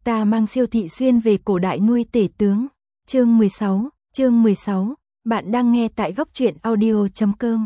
Ta mang Siêu thị xuyên về cổ đại nuôi tể tướng. Chương 16, bạn đang nghe tại góc truyện audio.com.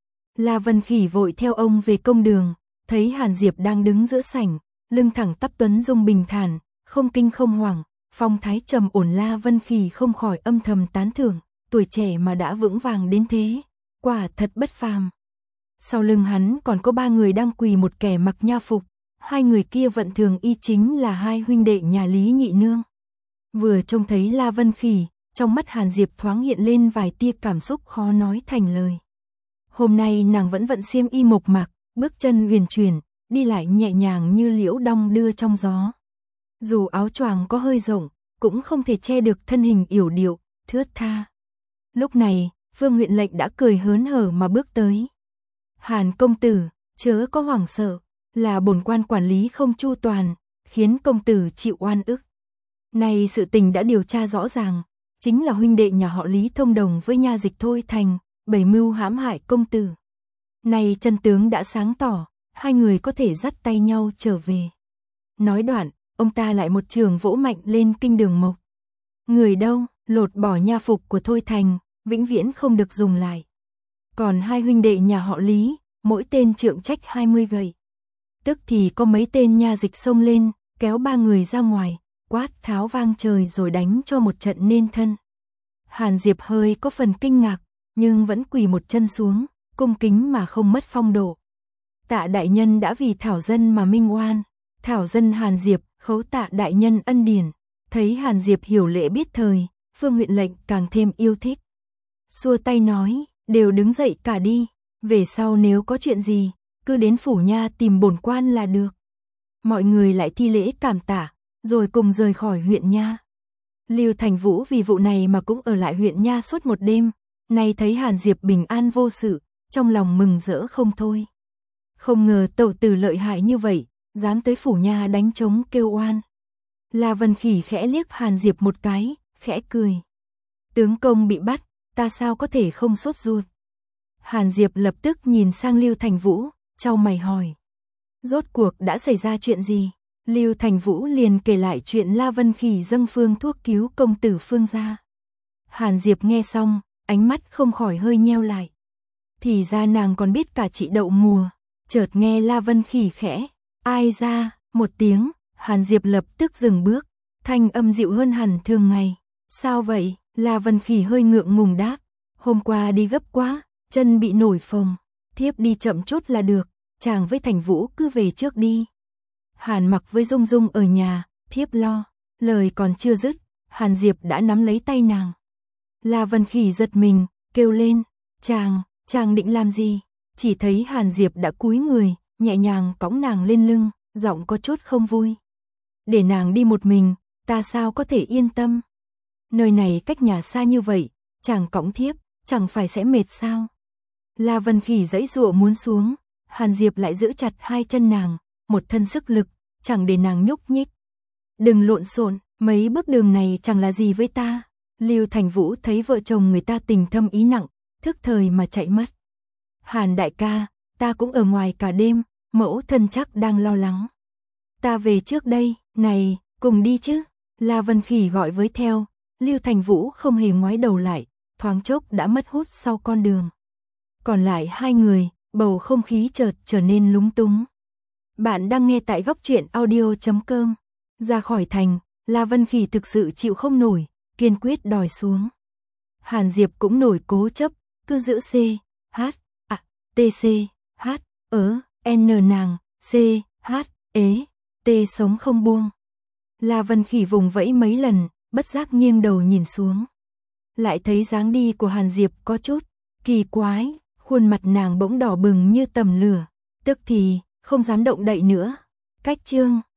La Vân Khỉ vội theo ông về công đường, thấy Hàn Diệp đang đứng giữa sảnh, lưng thẳng tắp tuấn dung bình thản, không kinh không hoảng, phong thái trầm ổn. La Vân Khỉ không khỏi âm thầm tán thưởng, tuổi trẻ mà đã vững vàng đến thế, quả thật bất phàm. Sau lưng hắn còn có 3 người đang quỳ, một kẻ mặc nha phục, 2 người kia vận thường y, chính là 2 huynh đệ nhà Lý Nhị Nương. Vừa trông thấy La Vân Khỉ, trong mắt Hàn Diệp thoáng hiện lên vài tia cảm xúc khó nói thành lời. Hôm nay nàng vẫn vận xiêm y mộc mạc, bước chân huyền chuyển, đi lại nhẹ nhàng như liễu đong đưa trong gió. Dù áo choàng có hơi rộng, cũng không thể che được thân hình yểu điệu, thướt tha. Lúc này, Vương huyện lệnh đã cười hớn hở mà bước tới. Hàn công tử, chớ có hoảng sợ, là bổn quan quản lý không chu toàn, khiến công tử chịu oan ức. Này sự tình đã điều tra rõ ràng, chính là huynh đệ nhà họ Lý thông đồng với nha dịch Thôi Thành, bày mưu hãm hại công tử. Này chân tướng đã sáng tỏ, 2 người có thể dắt tay nhau trở về. Nói đoạn, ông ta lại một trường vỗ mạnh lên kinh đường mộc. Người đâu, lột bỏ nha phục của Thôi Thành, vĩnh viễn không được dùng lại. Còn 2 huynh đệ nhà họ Lý, mỗi tên trượng trách 20 gậy. Tức thì có mấy tên nha dịch xông lên, kéo 3 người ra ngoài, quát tháo vang trời rồi đánh cho một trận nên thân. Hàn Diệp hơi có phần kinh ngạc, nhưng vẫn quỳ một chân xuống, cung kính mà không mất phong độ. Tạ đại nhân đã vì thảo dân mà minh oan. Thảo dân Hàn Diệp, khấu tạ đại nhân ân điển. Thấy Hàn Diệp hiểu lễ biết thời, Vương huyện lệnh càng thêm yêu thích. Xua tay nói, đều đứng dậy cả đi, về sau nếu có chuyện gì, cứ đến phủ nha tìm bổn quan là được. Mọi người lại thi lễ cảm tạ, rồi cùng rời khỏi huyện nha. Lưu Thành Vũ vì vụ này mà cũng ở lại huyện nha suốt một đêm, nay thấy Hàn Diệp bình an vô sự, trong lòng mừng rỡ không thôi. Không ngờ tẩu tử lợi hại như vậy, dám tới phủ nha đánh trống kêu oan. La Vân Khỉ khẽ liếc Hàn Diệp một cái, khẽ cười. Tướng công bị bắt, ta sao có thể không sốt ruột. Hàn Diệp lập tức nhìn sang Lưu Thành Vũ, chau mày hỏi. Rốt cuộc đã xảy ra chuyện gì? Lưu Thành Vũ liền kể lại chuyện La Vân Khỉ dâng phương thuốc cứu công tử Phương gia. Hàn Diệp nghe xong, ánh mắt không khỏi hơi nheo lại. Thì ra nàng còn biết cả chị đậu mùa. Chợt nghe La Vân Khỉ khẽ ai ra một tiếng, Hàn Diệp lập tức dừng bước, thanh âm dịu hơn hẳn thường ngày. Sao vậy? La Vân Khỉ hơi ngượng ngùng đáp. Hôm qua đi gấp quá, chân bị nổi phồng, thiếp đi chậm chút là được, chàng với Thành Vũ cứ về trước đi. Hàn Mặc với Dung Dung ở nhà, thiếp lo. Lời còn chưa dứt, Hàn Diệp đã nắm lấy tay nàng. La Vân Khỉ giật mình, kêu lên, chàng định làm gì? Chỉ thấy Hàn Diệp đã cúi người, nhẹ nhàng cõng nàng lên lưng, giọng có chút không vui. Để nàng đi một mình, ta sao có thể yên tâm? Nơi này cách nhà xa như vậy, chàng cõng thiếp, chẳng phải sẽ mệt sao? La Vân Khỉ giãy giụa muốn xuống, Hàn Diệp lại giữ chặt 2 chân nàng, một thân sức lực, chẳng để nàng nhúc nhích. Đừng lộn xộn, mấy bước đường này chẳng là gì với ta. Lưu Thành Vũ thấy vợ chồng người ta tình thâm ý nặng, thức thời mà chạy mất. Hàn đại ca, ta cũng ở ngoài cả đêm, mẫu thân chắc đang lo lắng. Ta về trước đây, này, cùng đi chứ. La Vân Khỉ gọi với theo, Lưu Thành Vũ không hề ngoái đầu lại, thoáng chốc đã mất hút sau con đường. Còn lại 2 người, bầu không khí chợt trở nên lúng túng. Bạn đang nghe tại góc truyện audio.com. Ra khỏi thành, La Vân Khỉ thực sự chịu không nổi, kiên quyết đòi xuống. Hàn Diệp cũng nổi cố chấp, cứ giữ C, H, T, C, H, N nàng, C, H, T sống không buông. La Vân Khỉ vùng vẫy mấy lần, bất giác nghiêng đầu nhìn xuống. Lại thấy dáng đi của Hàn Diệp có chút kỳ quái, khuôn mặt nàng bỗng đỏ bừng như tầm lửa, tức thì không dám động đậy nữa. Cách chương